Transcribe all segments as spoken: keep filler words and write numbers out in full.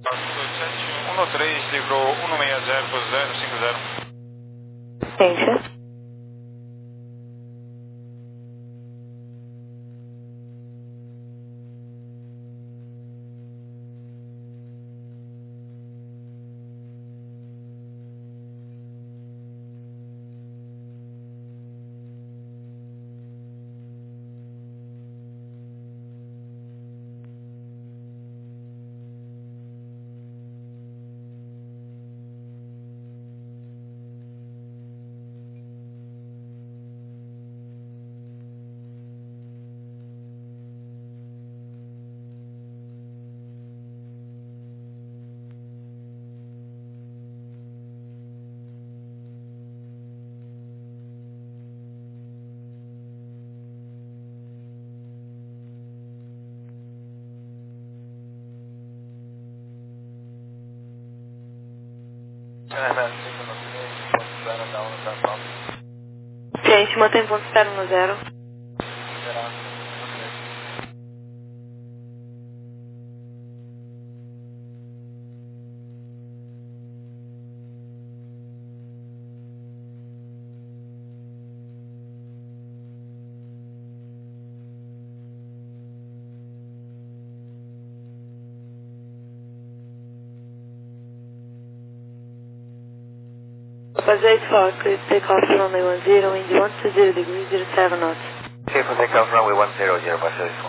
dois sete um três, livrou um seis zero zero cinco zero. Ciência. Ciência, mantém ponto zero no zero. Fazer for please take off runway one zero, wind one two zero degrees, zero seven knots. Okay, for takeoff runway one zero zero, Pacific four.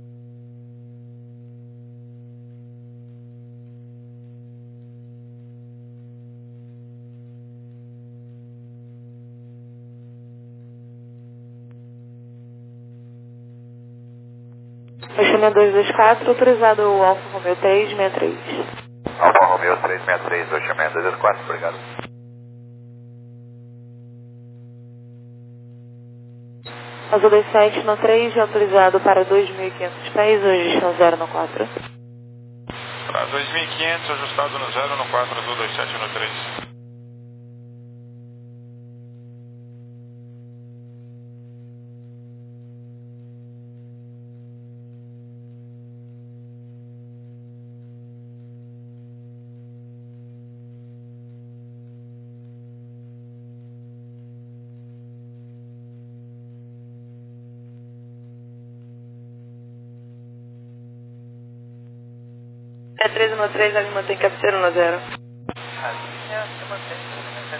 Baixamento dois dois quatro, autorizado o Alfa Romeo três seis três. Alfa Romeo três seis três, baixamento dois dois quatro, obrigado. Azul dois sete no três, autorizado para dois mil e quinhentos pés, hoje estão zero no quatro. Para dois mil e quinhentos, ajustado no zero no quatro, azul dois sete no três. É treze no três, a linha mantém cabeceira no zero. A linha se mantém, né?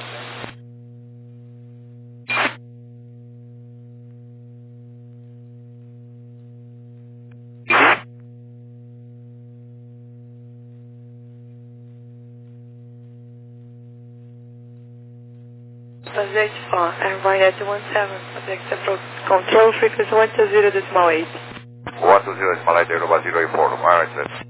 Subject four, airborne at one seven, subject approach control frequency one two zero decimal eight. one two zero, Malay Aero zero eight four, alright, sir.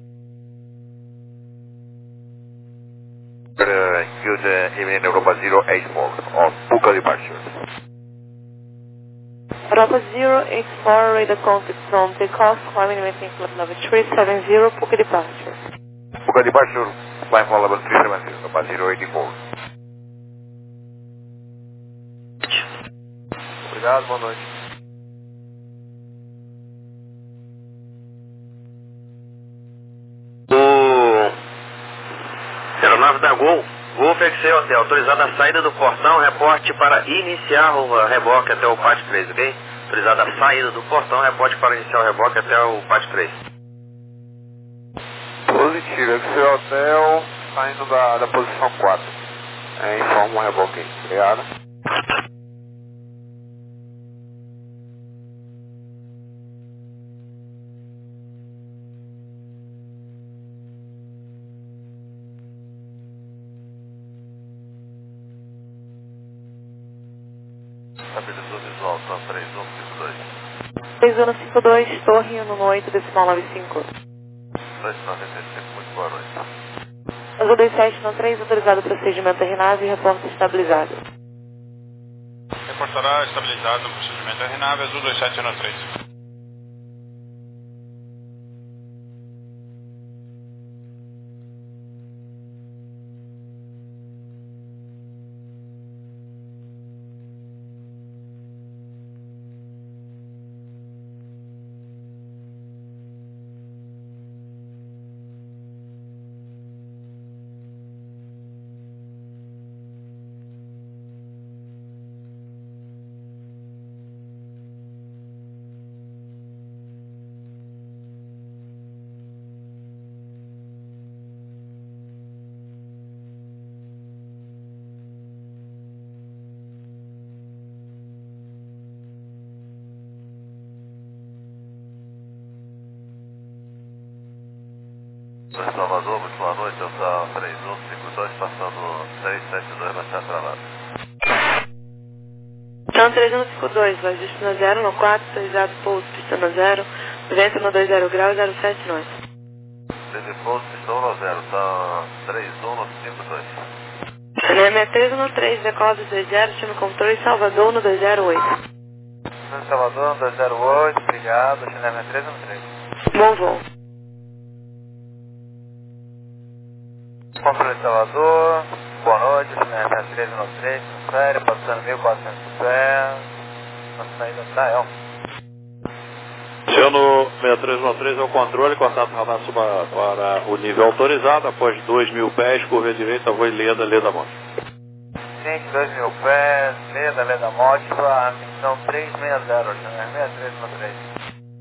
Uh, use uh, even Europa zero eight four on Puka departure. Europa zero eight four, radar contact from takeoff, climbing maintain flight level three seven zero, Puka departure. Puka departure, climb for level three seven zero, Europa zero eight four. Obrigado, boa noite. O aeronave da Gol, Golf Excel Hotel, autorizada a saída do portão, reporte para iniciar o reboque até o P A T três, ok? Autorizada a saída do portão, reporte para iniciar o reboque até o P A T três. Positivo, Excel Hotel, saindo da, da posição quatro. É, informa o reboque aí, obrigado. Estabilizou visual, só três um cinco dois. três um cinco dois, torre um oito decimal nove cinco. dois noventa e cinco, muito boa noite. Azul dois sete no três, autorizado procedimento R NAV e reporte estabilizado. Reportará estabilizado no procedimento R NAV, azul dois sete no três. Para Salvador, muito boa noite, eu sou três um cinco dois, passando três sete dois, vai estar travado. Então três um cinco dois, vai destino zero no quatro, autorizado pouso, pista no zero, vento no dois zero grau, zero sete nós. Teve pouso, pistão no zero, tá três um no cinco dois. C N M três um no três, decola do dois zero, time controle Salvador no dois zero oito. Salvador, dois zero oito, obrigado, C N M três um no três. Bom voo. Controle Salvador, boa noite, C N M três um no três, sério, passando mil e quatrocentos pés, na saída da El. Sendo sessenta e três um três é o controle, contato radar suba para o nível autorizado, após dois mil pés, curva direita, voo Leda, Leda Monte. Sim, dois mil pés, Leda, Leda Monte, para a missão trezentos e sessenta, C N M sessenta e três um três.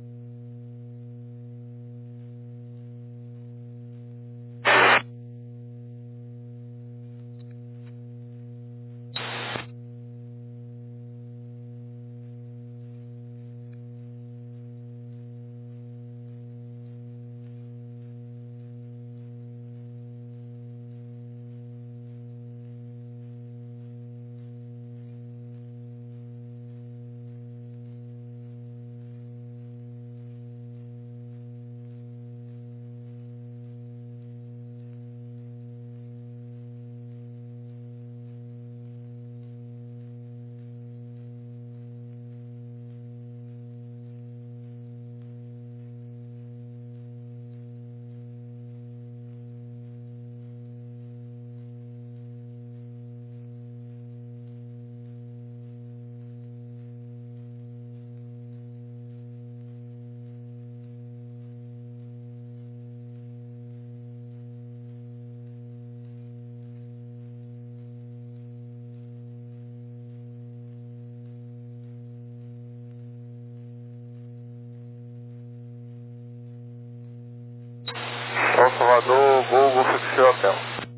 São Salvador, Gol, Gol Fixie Hotel.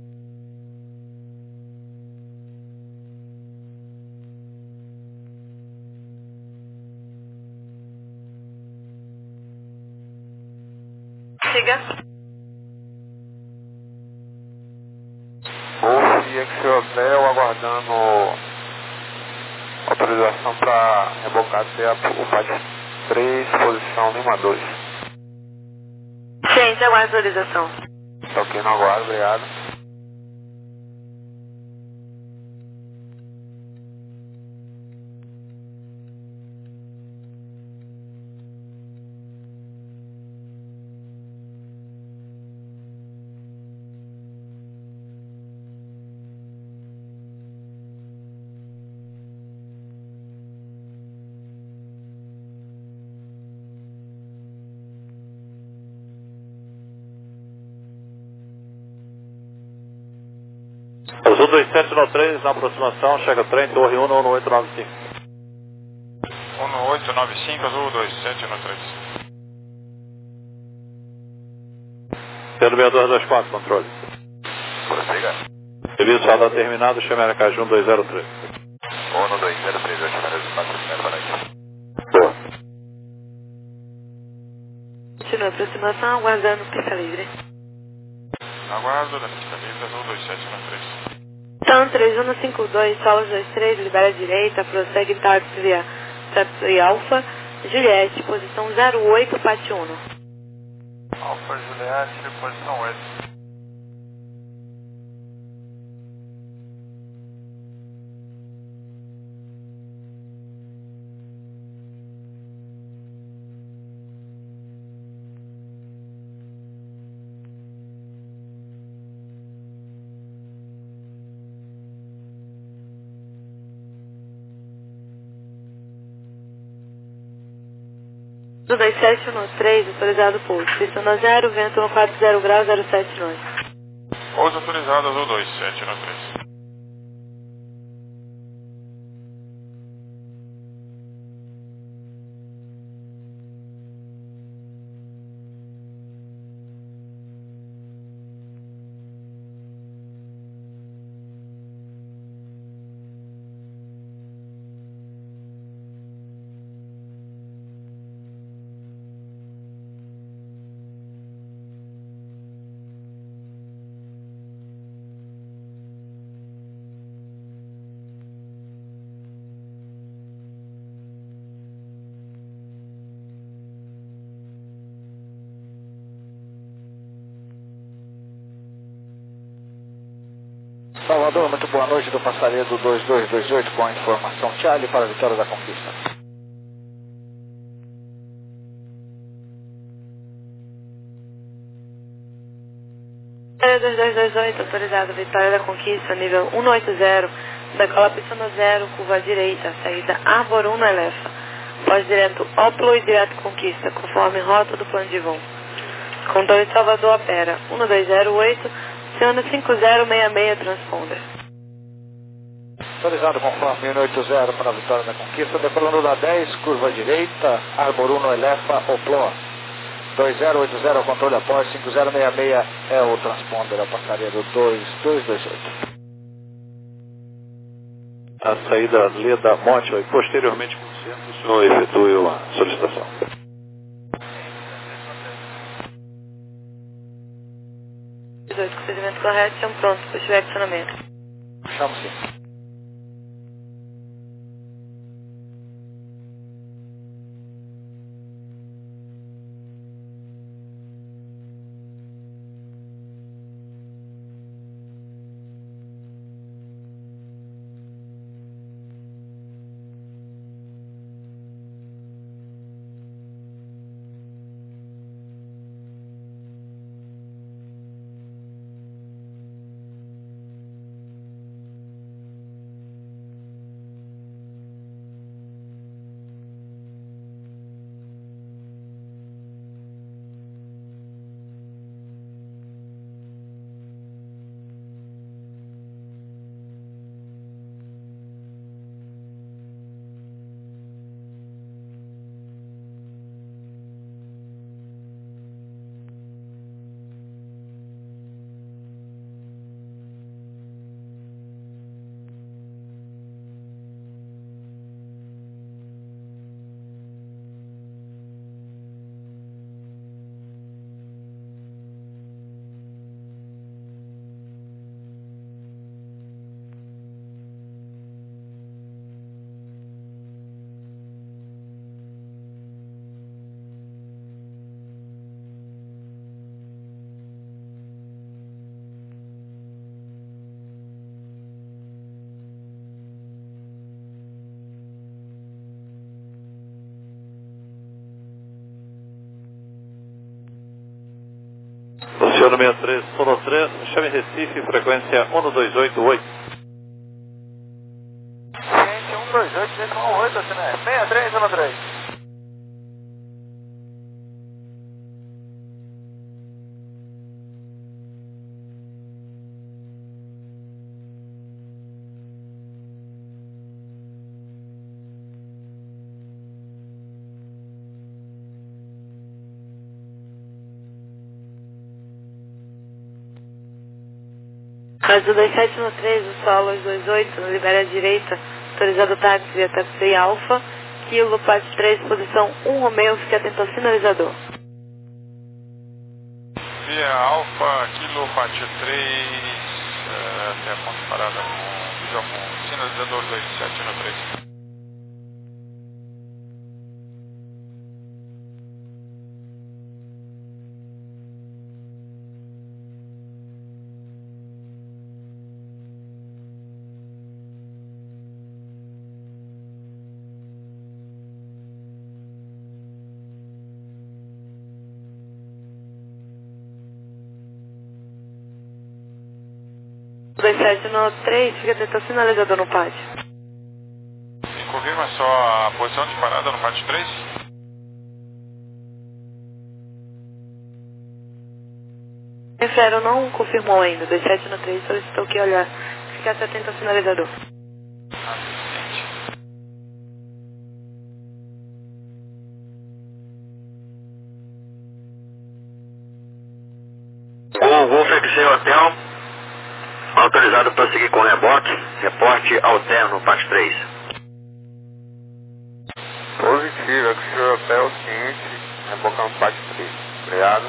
Siga. Gol Fixie Hotel, aguardando autorização para rebocar até o P A D três, posição Lima dois. Gente, aguarda a autorização. Tá ok, no aguardo, obrigado. Azul dois sete nove três, na aproximação, chega trem, torre um no oito nove cinco. um no oito nove cinco, Azul dois sete nove três. Pelo seis dois dois quatro, controle. Prossiga. Serviço radar terminado, chama Aracaju um dois zero três. um no dois zero três, eu chamo resultado primeiro para aqui. Boa. Continua a aproximação, aguardando pista livre. Aguardo da pista livre, Azul dois sete nove três. Então três um cinco dois, Solos dois três, libera a direita, prossegue táxi via Septo e Alfa, Juliette, posição zero oito, Pátio um. Alfa Juliette, posição oito. Do dois sete um três, autorizado pouso. Pista no zero, vento no quatro zero grau, zero sete nove. Pouso autorizado, Azul dois sete nove três. Salvador, muito boa noite do Passaredo dois dois dois oito com a informação Charlie para a Vitória da Conquista. dois dois dois oito, autorizado, Vitória da Conquista, nível cento e oitenta, decola pista no zero, curva à direita, saída Arbor um no Elefa, pós direto Oplo e direto Conquista, conforme rota do plano de voo. Controle Salvador opera um dois zero oito, Oceano cinco zero seis seis, transponder. Autorizado conforme cento e oitenta para a Vitória da Conquista, decolando da dez, curva à direita, Arbor um no Elefa, Oplo. dois zero oito zero, controle após, cinco zero seis seis é o transponder, a Passaredo dois dois dois oito. A saída Leda Monte e posteriormente com o centro, o senhor efetue uma solicitação. dezoito, procedimento correto, estão prontos para estiver acionamento. Puxamos sim. Oceano sessenta e três, Solo três, chame Recife, frequência um dois oito oito. Gente, um dois oito, decimal oito, assim, né? seis três um três. Rádio dois sete um três, o solo dois oito, libera à direita, autorizado táxi via táxi Alfa, Kilo, parte três, posição um Romeu, fique atento ao sinalizador. Via Alfa, Kilo, parte três, é, até a ponte parada com, visual com sinalizador dois sete um três. dois sete um três, fica atento ao sinalizador no pátio. E confirma só a posição de parada no pátio três? Refero não confirmou ainda, dois sete um três solicitou que olhar, ficasse atento ao sinalizador. Assistente. Um Golf X C Hotel, autorizado para seguir com reboque, reporte alterno, parte três. Positivo, é que o senhor Hotel ciente, rebocando parte três. Obrigado.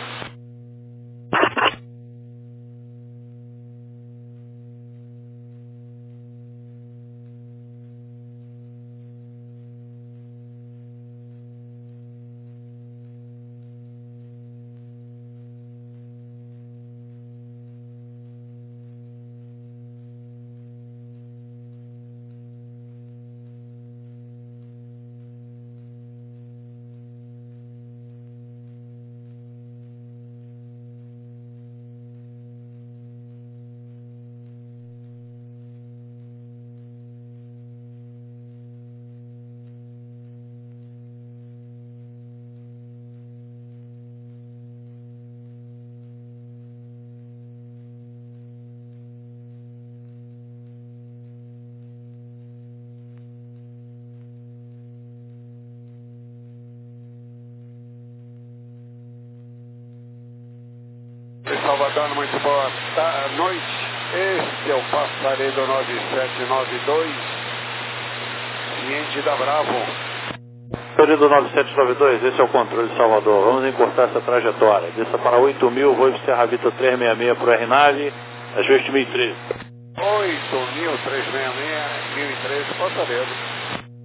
Salvador, muito boa noite. Este é o Passaredo nove sete nove dois, ciente da Bravo. Passaredo nove sete nove dois, esse é o controle de Salvador. Vamos encurtar essa trajetória. Desça para oito mil, voo de Serra Vita trezentos e sessenta e seis para o R-Nave, ajuste mil e treze. oito mil trezentos e sessenta e seis, mil e treze, Passaredo.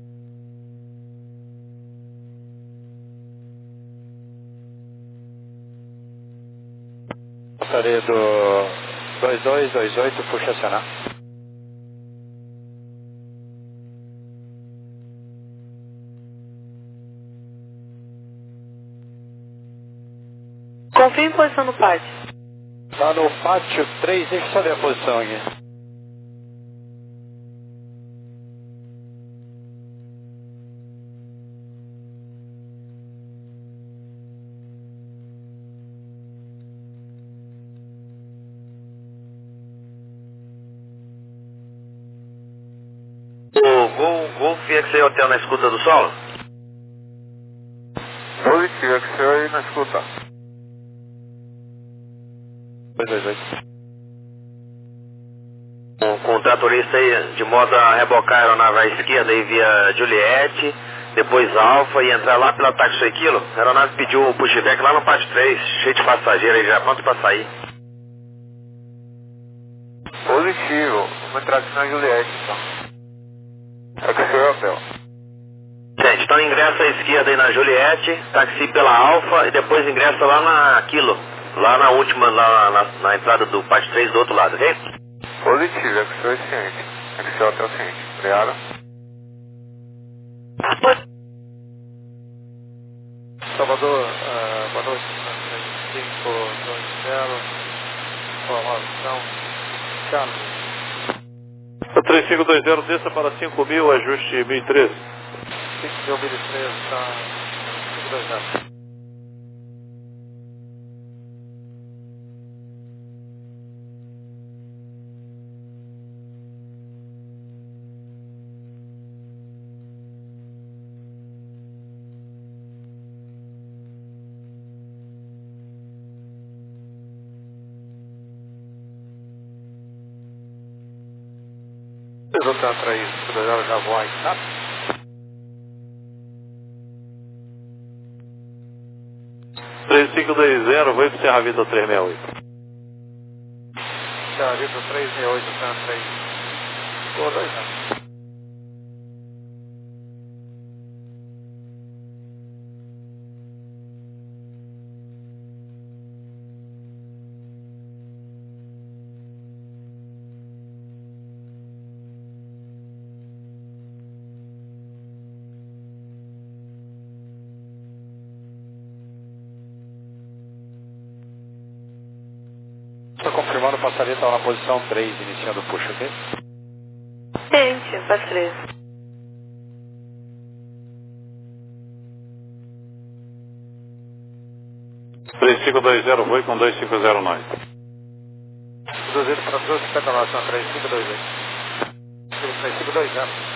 Passaredo dois dois dois oito, puxa acionar. Confirme posição no pátio. Está no pátio três, deixa eu saber a posição aqui. O Gol, Golf X A Hotel na escuta do solo? Positivo, é que o senhor aí na escuta. dois dois oito. Com, com o tratorista aí, de modo a rebocar a aeronave à esquerda aí via Juliette, depois Alfa e entrar lá pela Taxi seis quilo. A aeronave pediu o pushback lá no pátio três, cheio de passageiros aí já pronto para sair. Positivo, vamos entrar aqui na Juliette então. É que o senhor é hotel. Gente, então ingressa à esquerda aí na Juliette, táxi pela Alfa e depois ingressa lá na Kilo, lá na última, lá na, na entrada do pátio três do outro lado, ok? Positivo, é que o senhor é ciente. É que o senhor é hotel ciente. Obrigado. Salvador, uh, boa noite, cinco dois zero, informação, Charles. três cinco dois zero, desça para cinco mil, ajuste mil e treze. cinco mil, mil e treze, está cinco dois zero. Eu vou para isso, já vou aí, tá? três cinco dois zero, voo para Serra Vita trezentos e sessenta e oito. Serra Vita trezentos e sessenta e oito, San três. Boa noite, tá? Estou confirmando, o passarinho está na posição três, iniciando o push, ok? Gente, faz três. três cinco dois zero, voo com dois cinco zero nove. duzentos para duzentos e cinquenta e nove, são três cinco dois oito. três cinco dois zero.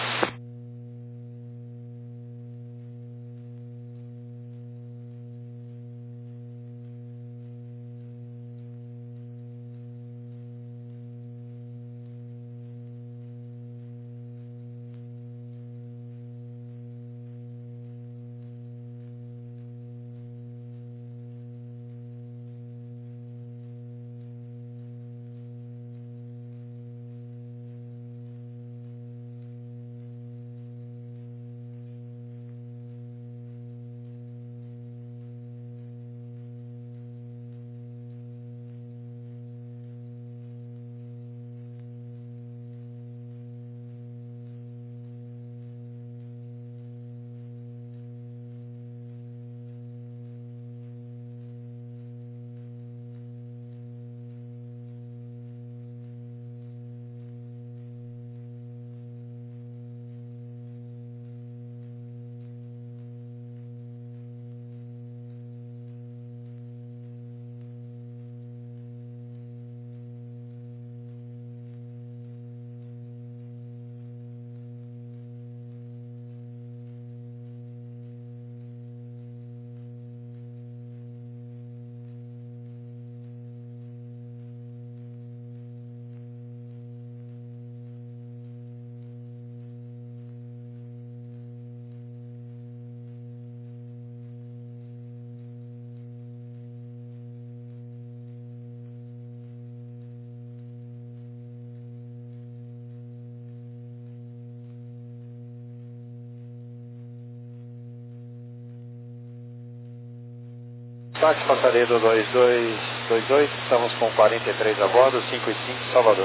Táxi Passaredo dois dois dois oito, estamos com quarenta e três a bordo, cinco e cinco, Salvador.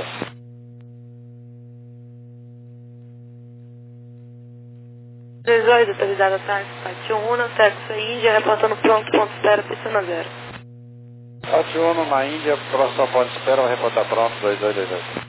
dezoito, autorizada táxi, Pati Uno, Texas Índia, reportando pronto, ponto espera, pista na zero. Pati Uno na Índia, próximo ponto de espera, vai reportar pronto, dois dois dois oito.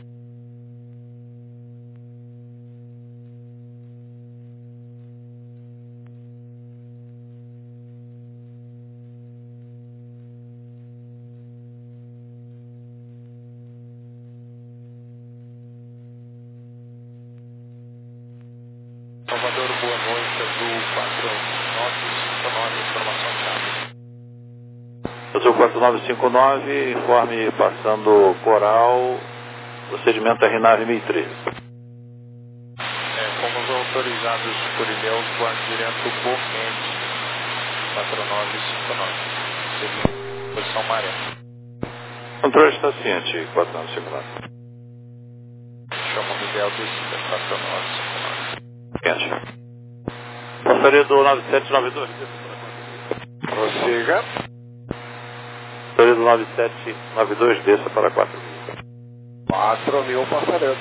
Salvador, boa noite, Azul quatro nove cinco nove, informação chave. Azul quatro nove cinco nove, informe passando Coral, procedimento R nove mil e treze. É, fomos autorizados por e-mail voar direto Boquete quatro nove cinco nove, segundo posição maré. Controle está ciente, quatro nove cinco nove. Chama Miguel descida quatro nove cinco nove. Ciente. Passaria do nove sete nove dois. Prossiga. Passaria do nove sete nove dois, desça para quatro mil. quatro mil passaredo.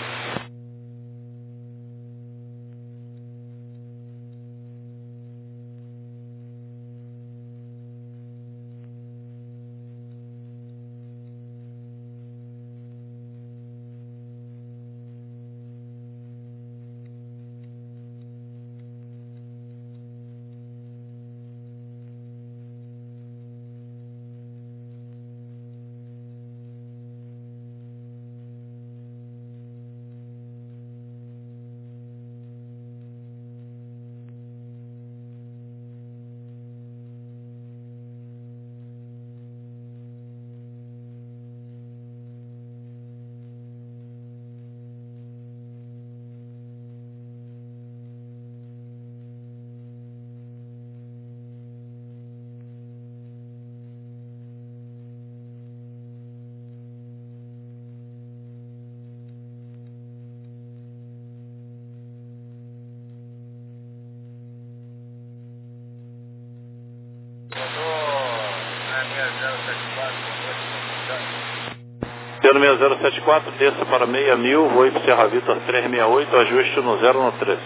Piano seis zero sete quatro, desça para meia mil, voo para Serra Vitor trezentos e sessenta e oito, ajuste no zero no três.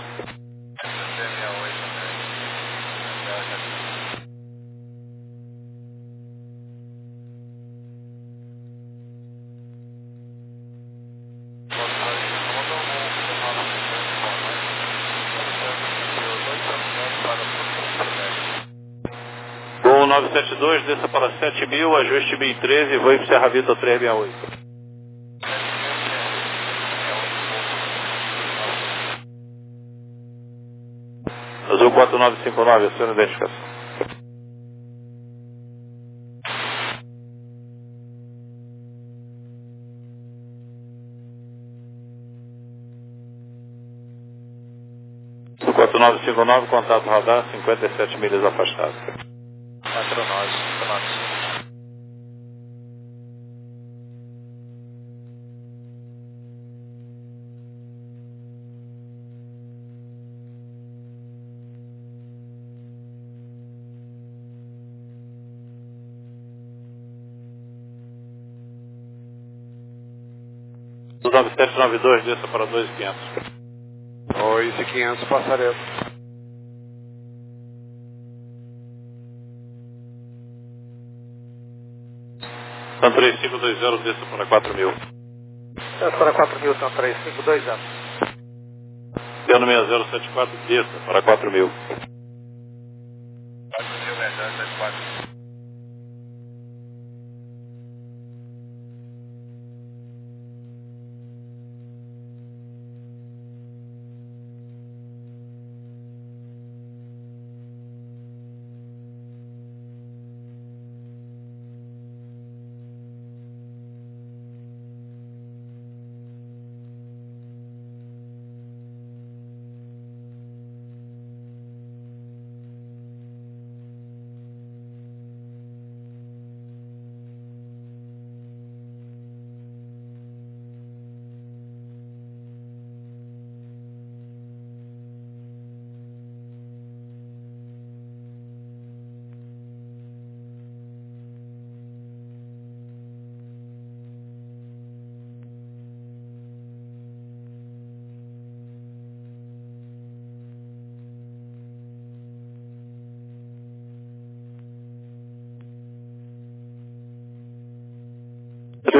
Gol nove sete dois, desça para sete mil, ajuste mil e treze, voo para Serra Vitor trezentos e sessenta e oito. Azul quatro nove cinco nove, a sua identificação. Azul quatro nove cinco nove, contato radar, cinquenta e sete milhas afastado. quatro nove cinco nove. nove sete nove dois, desça para dois mil e quinhentos. dois mil e quinhentos passaredo. Tan três cinco dois zero, desça para quatro mil. Desce para quatro mil, então três cinco dois zero. Piano seis zero sete quatro, desça para quatro mil. quatro mil, seis zero sete quatro.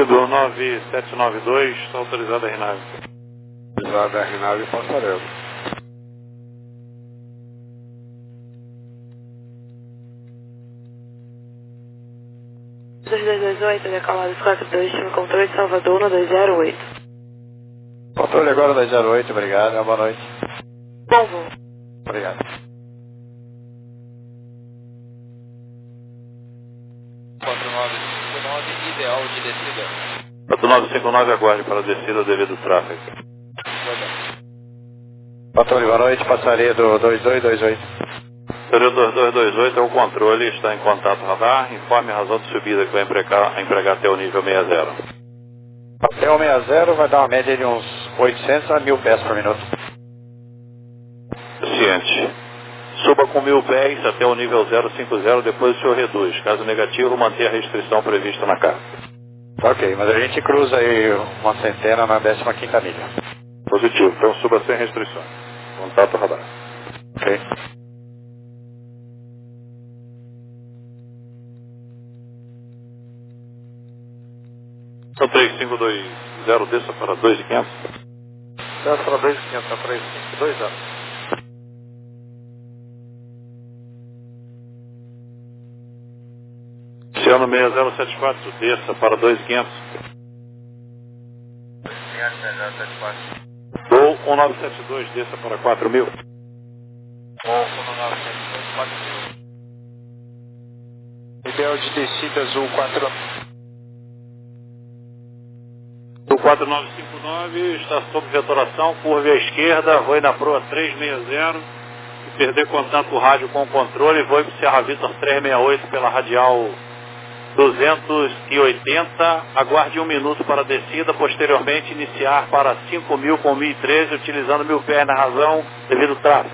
Pedro nove sete nove dois, está autorizado a R nove. Autorizado a R nove, passarelo. dois dois dois oito, decalados quatro dois, time controle de Salvador no dois zero oito. Controle agora dois zero oito, obrigado, boa noite. Bom voo. Obrigado. quatro nove cinco nove, ideal de descida. quatro nove cinco nove, aguarde para a descida devido ao tráfego. Controle, boa noite, passaria do dois dois dois oito. Período dois dois dois oito é o controle, está em contato radar, informe a razão de subida que vai empregar, empregar até o nível sessenta. Até o sessenta vai dar uma média de uns oitocentos a mil pés por minuto. Ciente. Suba com mil pés até o nível zero cinquenta, depois o senhor reduz. Caso negativo, manter a restrição prevista na carta. Ok, mas a gente cruza aí uma centena na décima quinta milha. Positivo, então suba sem restrições. Contato radar. Ok. São três cinco dois zero, desça para dois mil e quinhentos. Desça para dois mil e quinhentos, três cinco dois zero. Oceano seis zero sete quatro, desça para dois mil e quinhentos. dois mil e quinhentos, seis zero sete quatro. Gol um nove sete dois, desça para quatro mil. Gol um nove sete dois, quatro mil. Ideal de descida azul quatro. O quatro nove cinco nove está sob vetoração, curva à esquerda, voe na proa trezentos e sessenta. Se perder contato rádio com o controle, voe para o Serra Vitor trezentos e sessenta e oito pela radial duzentos e oitenta. Aguarde um minuto para a descida, posteriormente iniciar para cinco mil com mil e treze, utilizando mil pés na razão devido ao tráfego.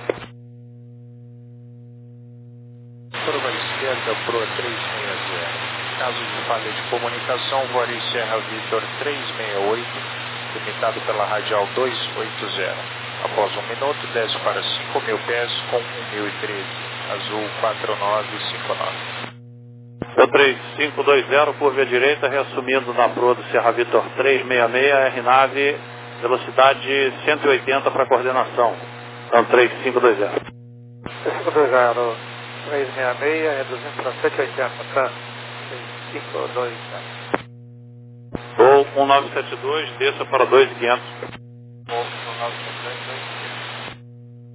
Curva esquerda, proa trezentos e sessenta. Caso de falha de comunicação, voarei Serra Vitor trezentos e sessenta e oito, limitado pela radial duzentos e oitenta. Após um minuto, desce para cinco mil pés com mil e treze, azul quatro nove cinco nove. O três cinco dois zero, curva à direita, reassumindo na proa do Serra Vitor trezentos e sessenta e seis, R nove, velocidade cento e oitenta para coordenação. Então três cinco dois zero. três cinco dois zero, trezentos e sessenta e seis, reduzindo para cento e oitenta, tá? três cinco dois zero. Gol um nove sete dois, desça para dois mil e quinhentos. Gol um nove sete dois, dois mil e quinhentos.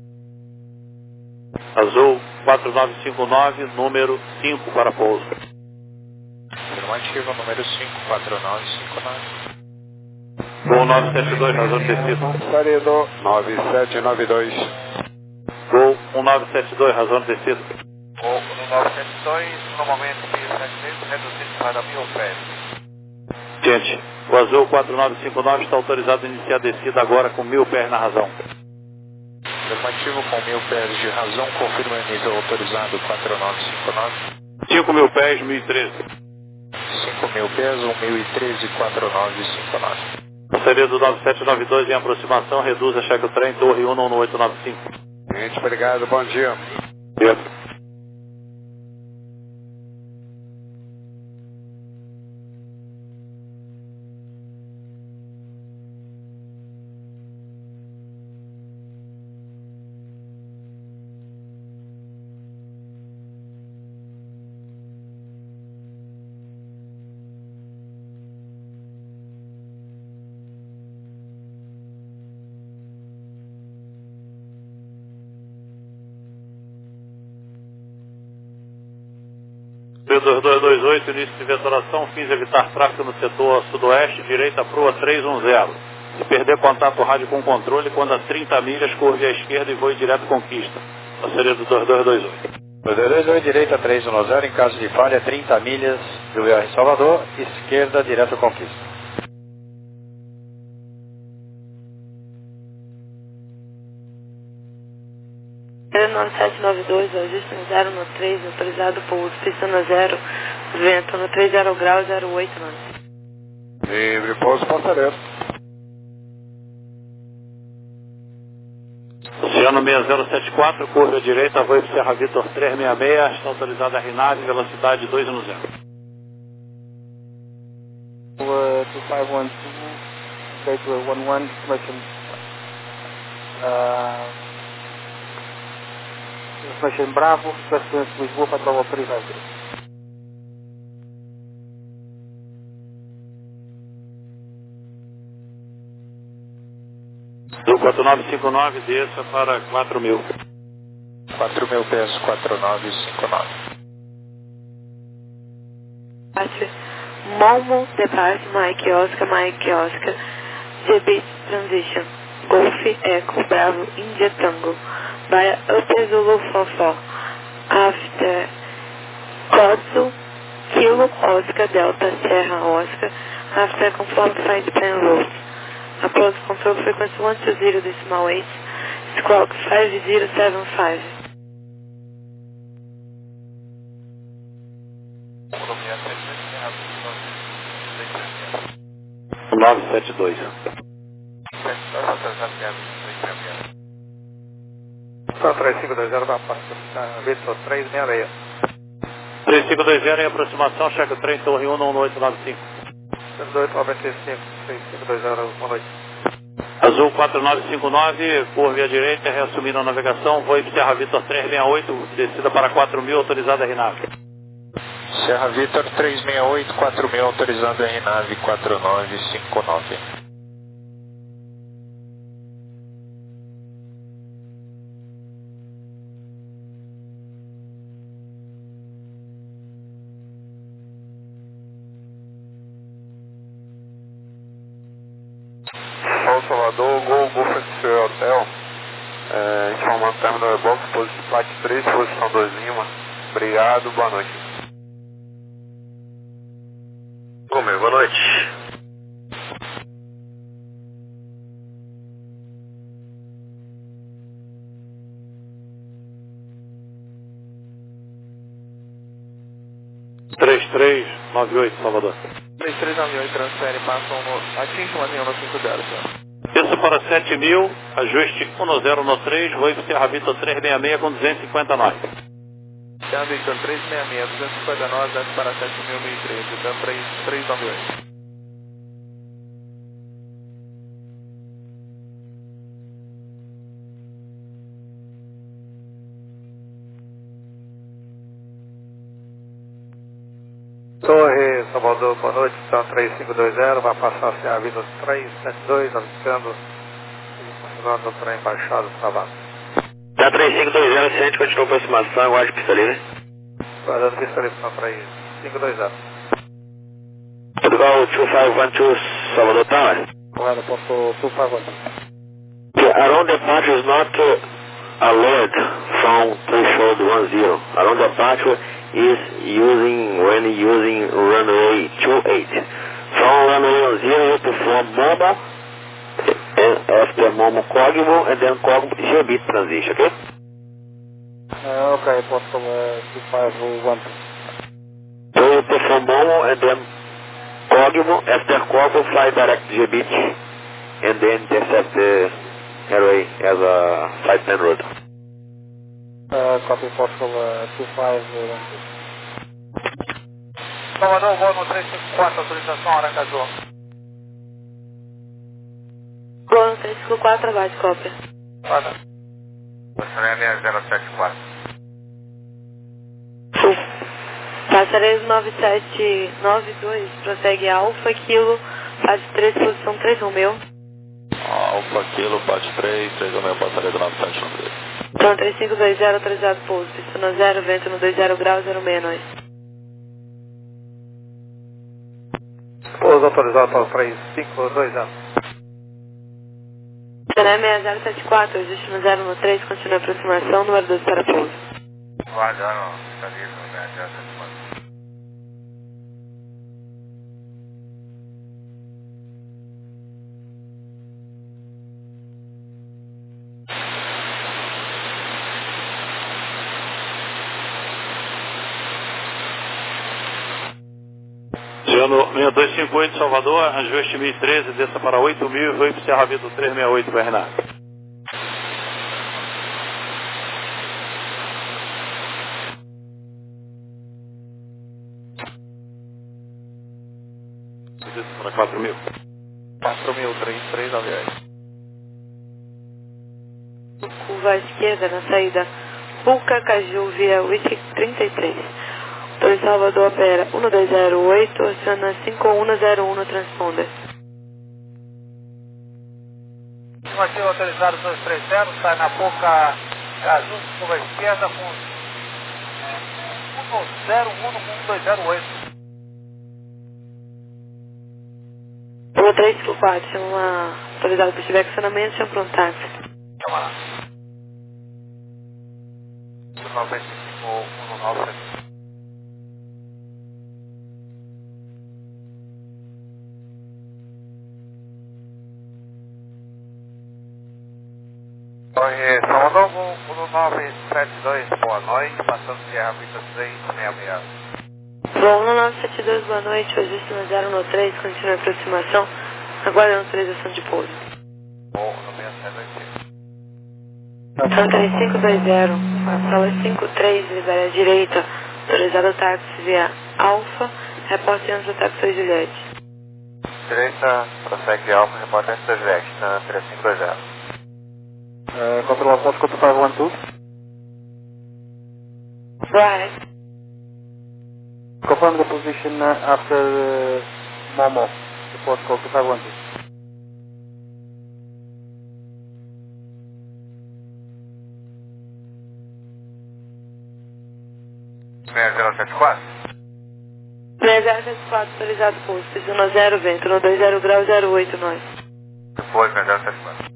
Azul quatro nove cinco nove, número cinco para pouso. Afirmativo, número cinco, quatro nove cinco nove. Gol nove sete dois, razão de descida. Passaria do nove sete nove dois. Gol um nove sete dois, razão de descida. Gol um nove sete dois, no momento mil e setecentos, reduzindo para mil pés. Gente, o Azul quatro nove cinco nove está autorizado a iniciar a descida agora com mil pés na razão. Afirmativo, com mil pés de razão, confirma o nível autorizado quatro nove cinco nove. cinco mil pés, mil e treze. cinco mil pés, um mil e treze, quatro nove cinco nove. Passaria do nove sete nove dois em aproximação, reduz a cheque o trem, torre um no oito nove cinco. Gente, obrigado, bom dia. Isso. dois dois dois oito, início de vetoração, fins de evitar tráfego no setor sudoeste, direita proa trezentos e dez. Se perder contato rádio com controle, quando a trinta milhas, curve à esquerda e voe direto conquista. Passaria do dois dois dois oito. dois dois dois oito, direita trezentos e dez, em caso de falha, trinta milhas do V R Salvador, esquerda direto conquista. nove sete nove dois, ajuste no zero no três, autorizado pouso, pista no zero, vento no três zero grau, zero oito nove. Livre, pouso, passarelo. Oceano seis zero sete quatro, curva à direita, voe para Serra Vitor trezentos e sessenta e seis, está autorizada a R nove, velocidade dois no zero. two five one two, Gateway one one, information, uh, information Bravo, request clearance Lisboa para Bravo três five three. Do quatro nove cinco nove, desça para quatro mil. quatro mil P S quatro nove cinco nove. Momo, departe, Mike Oscar, Mike Oscar, G B Transition, Golf, Echo, Bravo, India Tango, via Upper Zulu four four, after Kotsu, Kilo, Oscar, Delta, Sierra, Oscar, after conform find plan road. Approach control frequency one two zero decimal eight, squawk five zero seven five. nove sete dois. Só três cinco dois zero para passar, Vitor três seis seis. três cinco dois zero em aproximação, checa trem Torre um um oito nove cinco. oito nove cinco, três cinco dois zero, boa noite. Azul quatro nove cinco nove, por via direita, reassumindo a navegação, voo Serra Vitor três seis oito, descida para quatro mil, autorizada a R NAV. Serra Vitor três seis oito, quatro mil, autorizado a R NAV quatro nove cinco nove. São Salvador, Gol, Gol F X Hotel, é, informando o término do box, posição P A T três, posição dois Lima. Obrigado, boa noite. Gomer, boa noite. três três nove oito, Salvador. três três nove oito, transfere, passam no... Atinge uma linha no cinco zero, senhor. Desça para sete mil, ajuste um zero no três, voo Serra Vitor três seis seis com duzentos e cinquenta nós. Serra Vitor três seis seis, duzentos e cinquenta nós, desce para sete mil mil e treze, então três três nove oito. Torre, Salvador, boa noite, então três cinco dois zero, vai passar a Serra Vitor três sete dois, avisando, continuando o trem baixado, trabalho. Tá três cinco dois zero, ciente, continua a aproximação, aguarde pista livre. Guardando pista livre para três cinco dois zero. Portugal dois cinco um dois, Salvador Tower. Correto, posto dois cinco one two. The around departure is not uh, alert from threshold one zero. Around departure is using when using runway two eight. From runway one zero you perform Momo, and after Momo Cogmo, and then Cogmo G B transition, okay? Uh, okay, posto uh, two five one two. So you perform Momo and then Cogmo, after Cogmo fly direct G B and then intercept the airway as a flight plan route. Uh, copy, posto uh, two five one two. Salvador, voo no três cinco quatro, autorização Aracaju. Voo no três cinco quatro, aguarde cópia. Guarda. Passarela zero sete quatro. Passareio nove sete nove dois, prossegue Alfa, Kilo, P A T três, posição três Romeu. Alfa, Kilo, P A T três, três Romeu, passareio nove sete nove dois. Então três cinco dois zero, autorizado pouso, pista no zero, vento no dois zero graus, zero seis nós. Pouso autorizado para o três cinco dois zero. Senem seis zero sete quatro, ajuste no zero no três, continua a aproximação, número doze para pouso. Guardando, está livre no zero sete quatro. Oceano seis dois cinco oito, Salvador, ajuste mil e treze, desça para oito mil e voo para Serra Vitor três seis oito, Bernardo. para quatro mil. quatro mil, três três aviões. Curva à esquerda na saída Buca Caju via Whisky trinta e três. Torre Salvador opera um dois zero oito, aciona cinco um zero um no transponder. Informativo autorizado dois três zero, sai na Buca Caju, curva à esquerda com um zero um com um dois zero oito. Pula três cinco quatro, chama autorizado para tiver acionamento, chama para um táxi. Chama lá. nove cinco um nove. Torre Salvador, um nove sete dois, boa noite, passando Sierra Vista três seis seis. Bom, um nove sete dois, boa noite, registro no zero um três, continua a aproximação, aguardando autorização de pouso. Bom, no seis sete dois. São três cinco dois zero, sala cinco três, libera à direita, autorizado táxi via Alfa, reporte antes do táxi Oi Juliette. Direita, prossegue Alfa, reporte antes da Juliette, na três cinco dois zero. Uh, control Fox, control five one two. Right. Confirm the position uh, after uh, Momo, report code two five one two. seis zero sete quatro. seis zero sete quatro, autorizado pouso, piscina zero, vento, no dois zero grau zero oito, nós. Depois, seis zero sete quatro.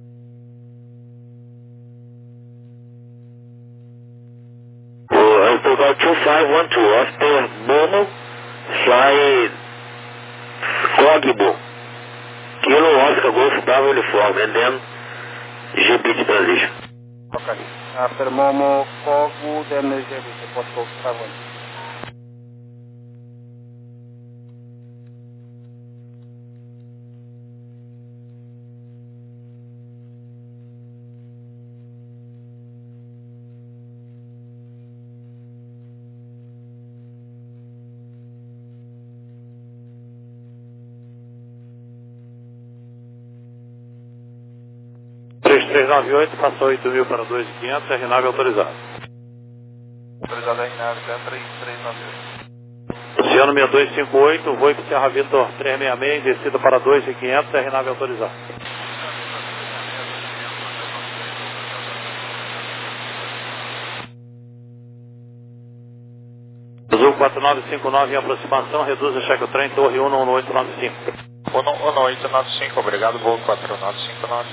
Portugal two five one two, after Momo, fly Cogbo, Kilo Oscar Golf Bravo Uniform, and then G B transition. Okay. After Momo, Kogu, then J B, report code two five one two. três três nove oito, passou oito mil para dois mil e quinhentos, R nove autorizado. Autorizado R nove, três três nove oito. Oceano seis dois cinco oito, voo para Serra Vitor trezentos e sessenta e seis, descida para dois mil e quinhentos, R nove autorizado. Azul quatro nove cinco nove em aproximação, reduz o cheque o trem, torre um um oito nove cinco. um oito nove cinco, obrigado, voo quatro nove cinco nove.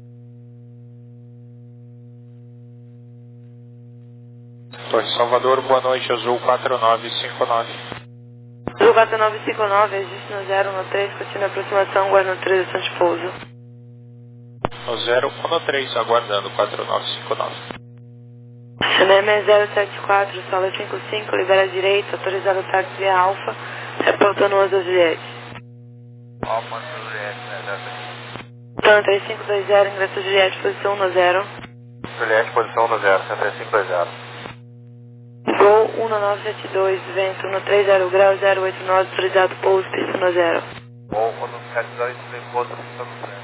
Torre Salvador, boa noite, Azul quatro nove cinco nove. Azul quatro nove cinco nove, registro no zero um três, continua a aproximação, aguardando autorização de pouso. No zero um três, aguardando quatro nove cinco nove. Cinema zero sete quatro, sala cinco cinco, libera à direita, autorizado táxi via Alfa, reportando o Azul Juliette. Alfa, Juliette, zero sete. Então, três cinco dois zero, ingresso Juliette, posição um zero. Juliette, posição um zero, três cinco dois zero. Gol um nove sete dois, vento um três zero grau zero oito nove, autorizado pouso, pista um zero. Gol um nove sete dois, pouso, pista um zero.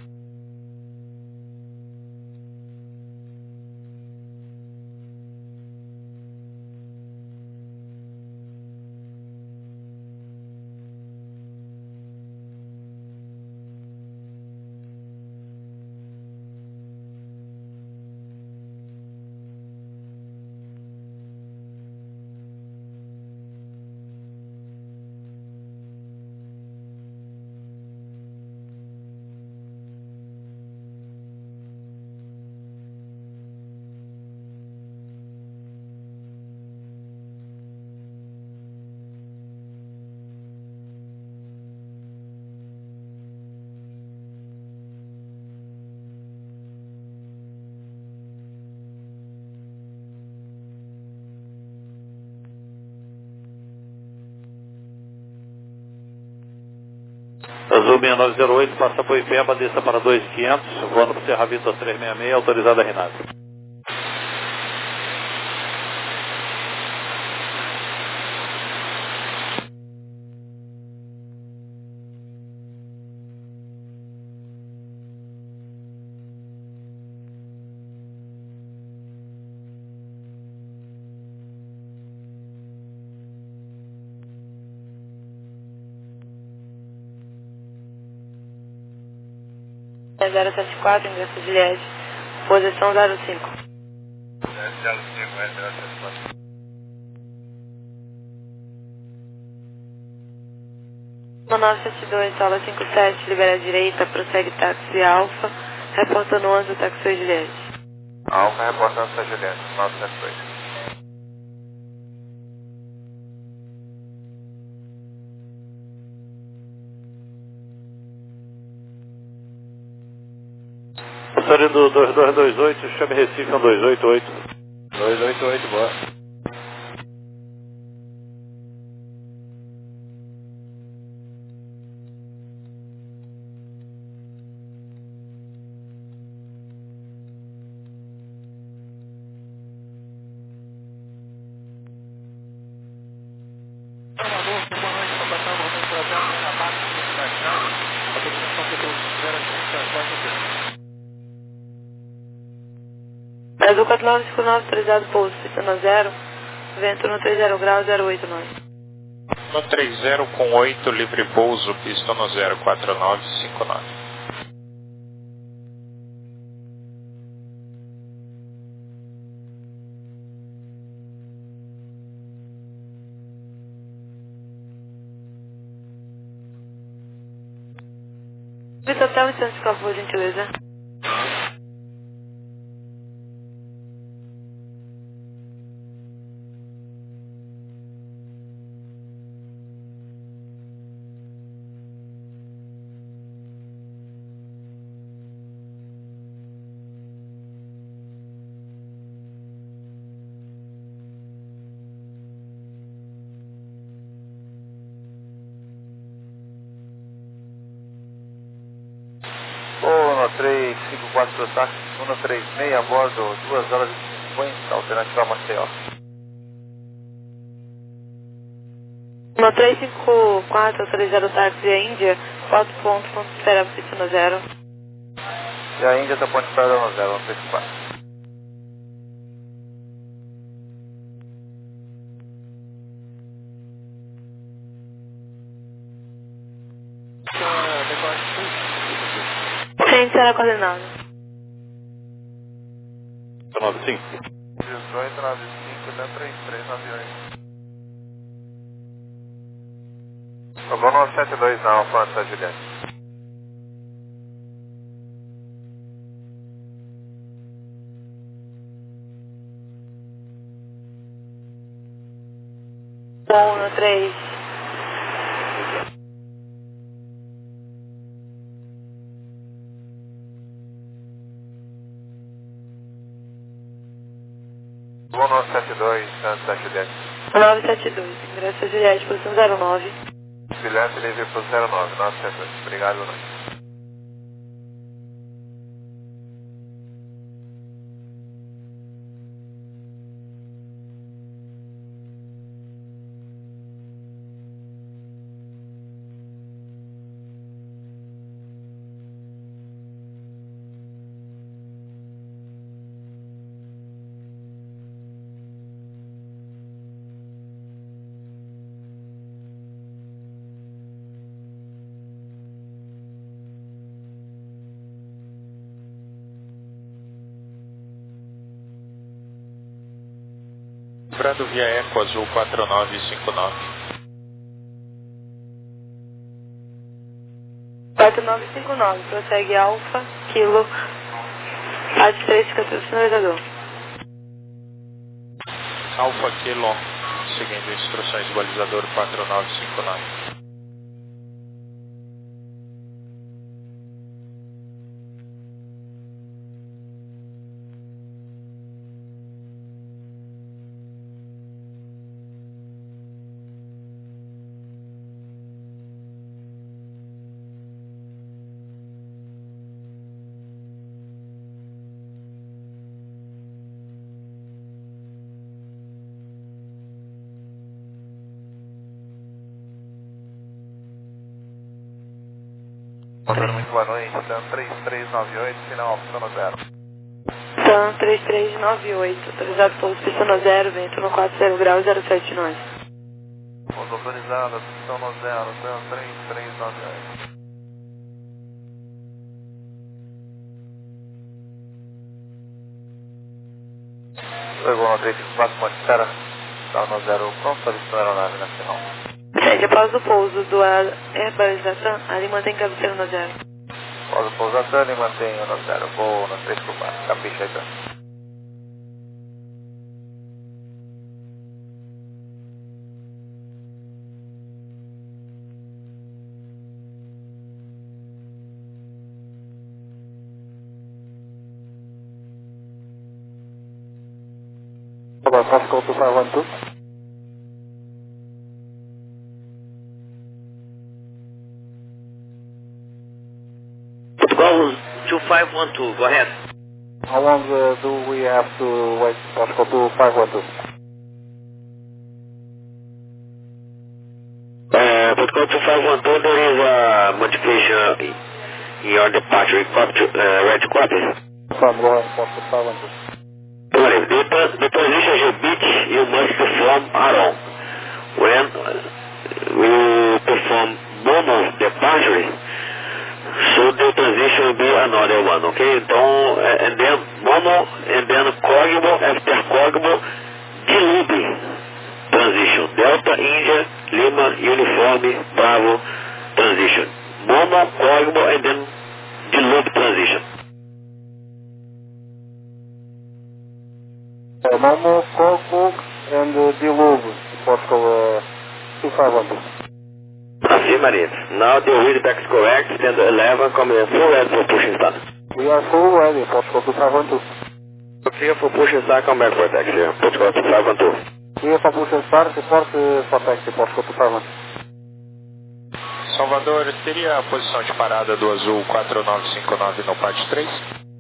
Azul seis nove zero oito, passa por Ipeba, desça para dois mil e quinhentos, voando para Serra Vitor trezentos e sessenta e seis, autorizado a R nove. zero sete quatro, ingresso Juliette, posição zero cinco. zero cinco, é zero sete quatro. nove sete dois, sala cinco sete, libera à direita, prossegue táxi Alfa, reportando onze, táxi Juliette. Alfa, reportando São Juliette, nove sete dois. Saindo dois dois dois oito, chame Recife um dois oito oito. dois oito oito, boa. Azul quatro nove cinco nove, autorizado pouso, pista no zero, vento no trinta graus, zero oito nove. No trinta com oito, livre pouso, pista no zero quatro nove cinco nove. Vitor, até um instante, por favor, gentileza. três cinco quatro táxi, um três seis a bordo, duas horas e cinquenta, alternativa Maceió. um três cinco quatro, autorizado táxi a Índia, quatro pontos, ponto de espera, pista no zero. E a Índia está ponto de espera no zero, um três quatro. Sim, será coordenado. nove cinco. dezoito nove cinco, trinta e três nove oito. Vou no sete dois na Alfa, São Juliette. um no três. Vou no sete dois, São Juliette. nove sete dois, ingresso a Juliette, posição zero nove. Juliette, livre para o zero nove, nove sete dois. Obrigado, boa noite. Brado via Eco, Azul quatro nove cinco nove. quatro nove cinco nove, prossegue Alfa, Kilo, A D três, catorze, sinalizador. Alfa Kilo, seguindo instruções do balizador quatro nove cinco nove. Muito boa noite, Dan três três nove oito, final opção no zero. Dan três três nove oito, autorizado pouso, pista no zero, vento no quatro graus, zero sete nove. Pouso autorizado, opção no zero, Dan três três nove oito. Foi bom, três cinco quatro, ponte espera. Tá no zero, pronto, solicitando a aeronave nacional. Sede, após o pouso do Airbus Latam, ali mantém cabeceira no zero. Após o pouso da Tânia, mantenha no zero, vou no três cinco quatro, capricha aí, tá? About Pascal two five one two. Portugal two five one two, go ahead. How long uh, do we have to wait Pascal two five one two? Uh, Portugal two five one two, there is a modification in your departure. Copy, uh, ready to copy? From go ahead, Pascal two five one two. Sorry, the, trans- the transition you beat, you must perform Aron. When uh, we perform bonus departure, so the transition will be another one, okay? Então, uh, and then mono, and then cogbo, after cogbo, dilube transition. Delta, India, Lima, Uniforme, Bravo, transition. Mono, cogbo, and then dilube transition. Uh, Momo, Coco, and uh, Dilube, Pascal uh, two five one two. Affirmative. Now the readback is correct, then the eleven coming in full ready for pushing start. We are full ready, Pascal two five one two. Clear for pushing start, come back for taxi. Portugal two five one two. Clear for push and start, report uh, for taxi, Pascal two five one two. Salvador, teria a posição de parada do Azul quatro nove cinco nove no P A T três?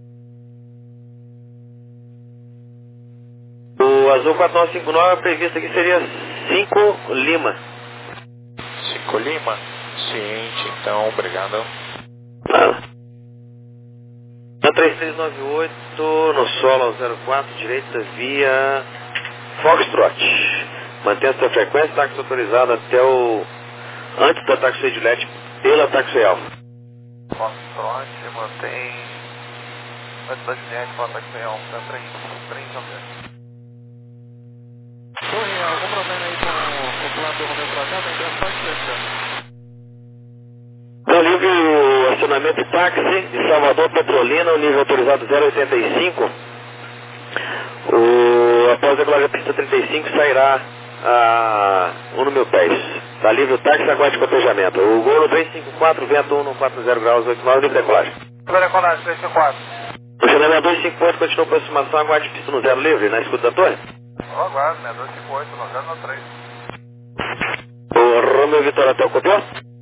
O Azul quatro nove cinco nove, a prevista aqui seria cinco Lima. cinco Lima? Ciente, então, obrigado. Ah. Na três três nove oito, no solo ao zero quatro, direita via Foxtrot. Mantenha sua frequência, táxi autorizado até o... antes da taxi Edilete pela taxi Alfa. Foxtrot, mantém... antes da Juliette, pela taxi Alfa, três três nove. Torre, algum problema aí com o plano do Romeu pra cá? Tem bastante pressão. No livre acionamento táxi de Salvador Petrolina, o nível autorizado zero oitenta e cinco. O, após a regulagem pista trinta e cinco sairá a um no mil pés. Está livre o táxi, aguarde cotejamento. O gol no três cinco quatro, vento um no quatro zero graus, oito nove, livre decolagem. Livre decolagem, três cinco quatro. O acionamento dois cinco oito continua aproximação, aguarde pista no zero livre, na escuta da torre. Eu aguardo, né? dois cinco oito, no zero três. O Romeu Vitória até o copiou?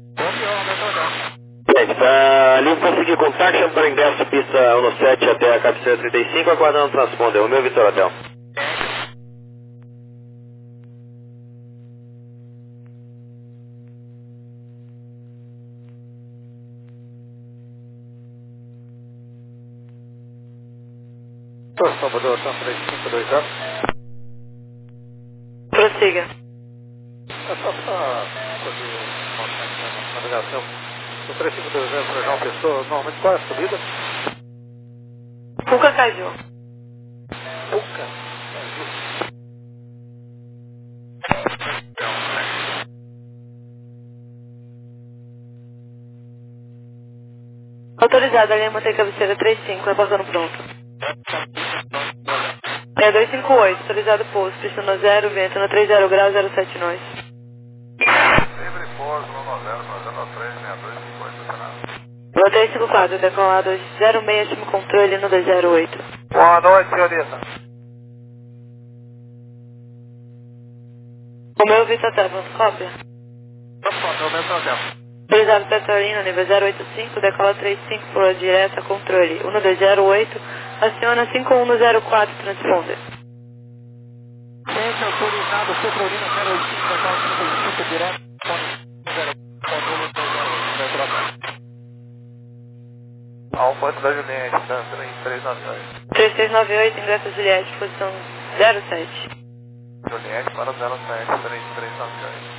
Gente, tá livre para seguir com táxi para ingresso pista um no sete até a cabeceira trinta e cinco, aguardando o transponder. O meu Vitor Hotel. Torre Salvador, são três cinco dois zero. Prossiga. É só para fazer uma navegação. O três cinco dois zero para João Pessoa, normalmente qual é a subida? Puca Caju. Puca. Autorizada, a linha mantém cabeceira trinta e cinco, repassando pronto. É dois cinco oito, autorizado pouso, pista no zero, vento no trinta graus, zero sete nós. Livre pouso, no zero, fazendo três seis dois cinco oito, Senado. No três cinco quatro, decolado zero seis, último controle no dois zero oito. Boa noite, senhorita. O meu Vitor Hotel, cópia. Opa, meu Vitor Hotel. Autorizado Petrolina, nível zero oito cinco, decola trinta e cinco, pula direta, controle um dois zero oito, aciona cinco um zero quatro, transponder. Gente, autorizado Petrolina zero oito cinco, decola trinta e cinco, direto, Alfa antes da Juliette, tá? três três nove oito. três três nove oito, ingresso Juliette, posição zero sete. Juliette para o zero sete, três três nove oito.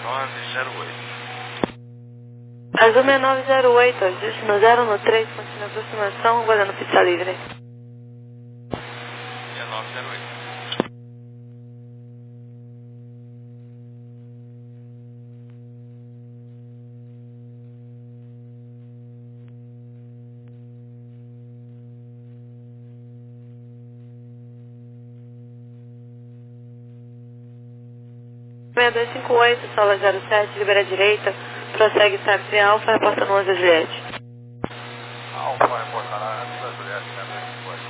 nove zero oito. Azul seis nove zero oito, ajuste no zero no três, continua a aproximação, aguardando pista livre. seis nove zero oito. seis dois cinco oito, sola zero sete, libera a direita, prossegue táxi Alfa, reporta no onze Juliette. Alfa, reportará antes da Juliette, seis dois cinco oito.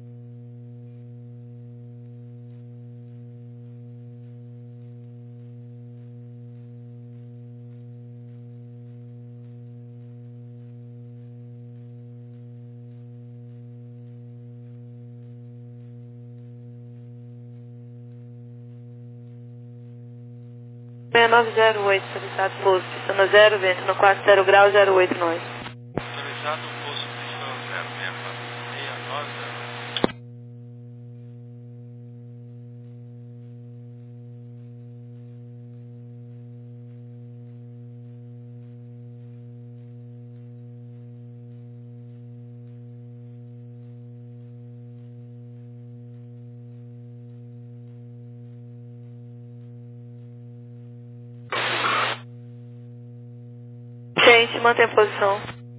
seis nove zero oito, solicitado posto, pista no zero, vento no quatro zero grau, zero oito nove. Autorizado posto pista zero seis nove zero. Gente, mantém a posição.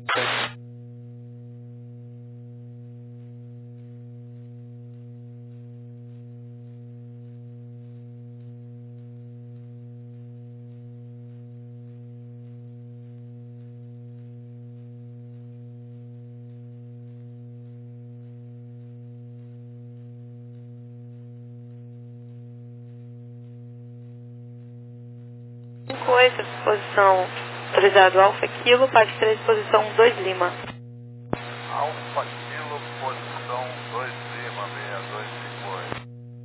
cinco oito, posição autorizado Alfa Kilo, parte três, posição dois Lima. Alfa Kilo, posição dois Lima, seis dois cinco oito.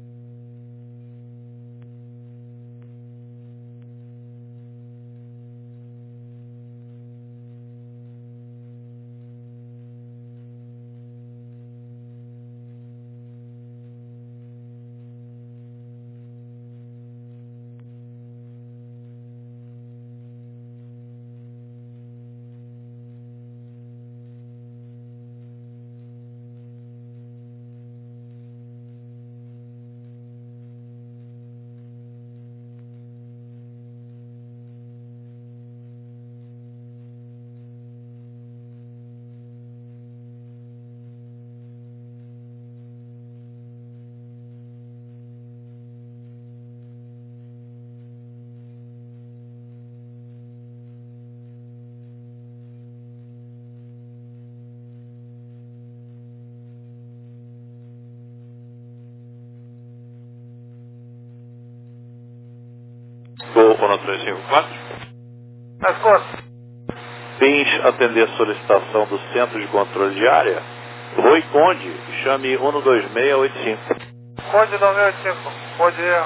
Gol para três cinco quatro. As costas. Fins atender solicitação do Centro de Controle de Área. Rui Conde, chame um dois seis oito cinco. Conde nove oito cinco. Pode ir.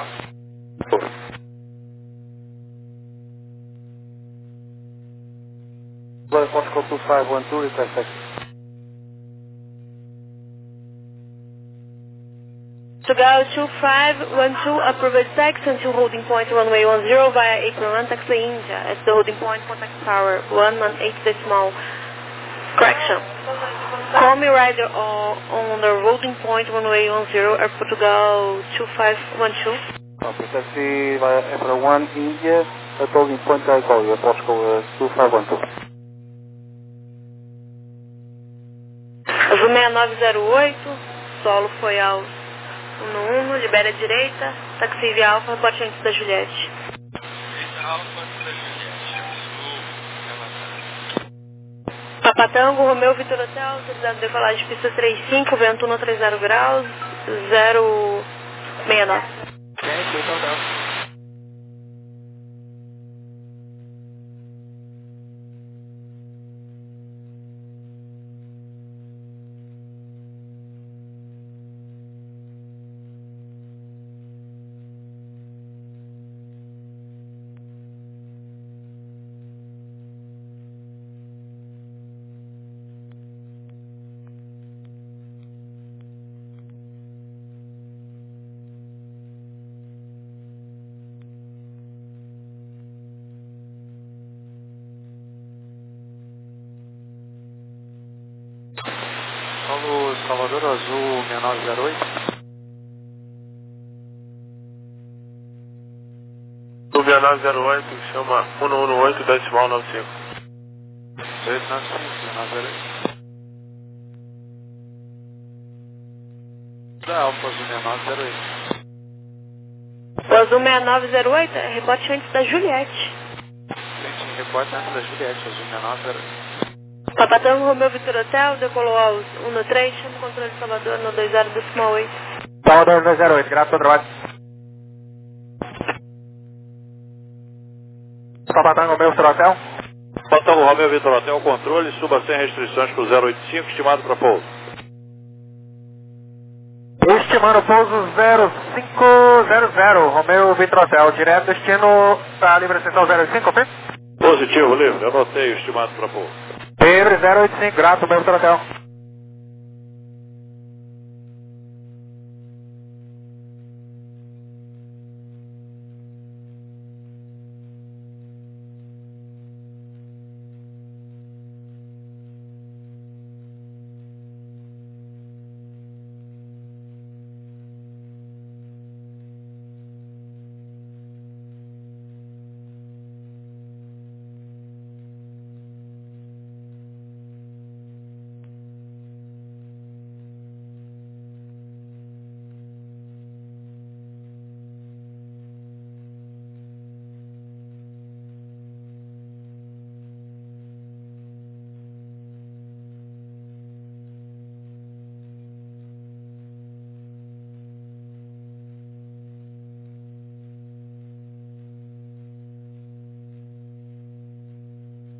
Agora pode call two five one two, request taxi. To go two five one two, approved taxi until holding point runway one zero via April one taxi India. At the holding point, contact tower one one eight decimal. Correction. Call me rider on, on the holding point runway one zero, Air Portugal two five one two. Okay, taxi via April one India. At holding point, I call you. Portugal uh, two five one two. Azul seis nove zero oito, solo foi ao um um, libera a direita, táxi via Alfa, reporte antes da Juliette. Alfa da Juliette, Sul, Papatango, Romeu, Vitor Hotel, autorizado decolagem pista trinta e cinco, vento no trinta graus, zero seis nove. Ok, então não. Salvador, Azul seis nove zero oito. Do seis nove zero oito, chama um um oito, decimal nove cinco. dois nove cinco, seis nove zero oito. Da Alfa Azul seis nove zero oito. O Azul seis nove zero oito é rebote antes da Juliette. Frente em rebote antes da Juliette, Azul seis nove zero oito. Papatango Romeu Vitor Hotel, decolou aos um no três, chama o controle de Salvador no dois zero decimal oito. Salvador dois zero oito, graças ao trabalho. Papatango Romeu Vitor Hotel. Papatango Romeu Vitor Hotel, controle, suba sem restrições para o zero oito cinco, estimado para pouso. Estimando pouso zero cinco zero zero, Romeu Vitor Hotel, direto destino para livre seção zero oito cinco, ok? Positivo, livre, anotei o estimado para pouso. Livre zero oito cinco, grato, Romeu Vitor Hotel.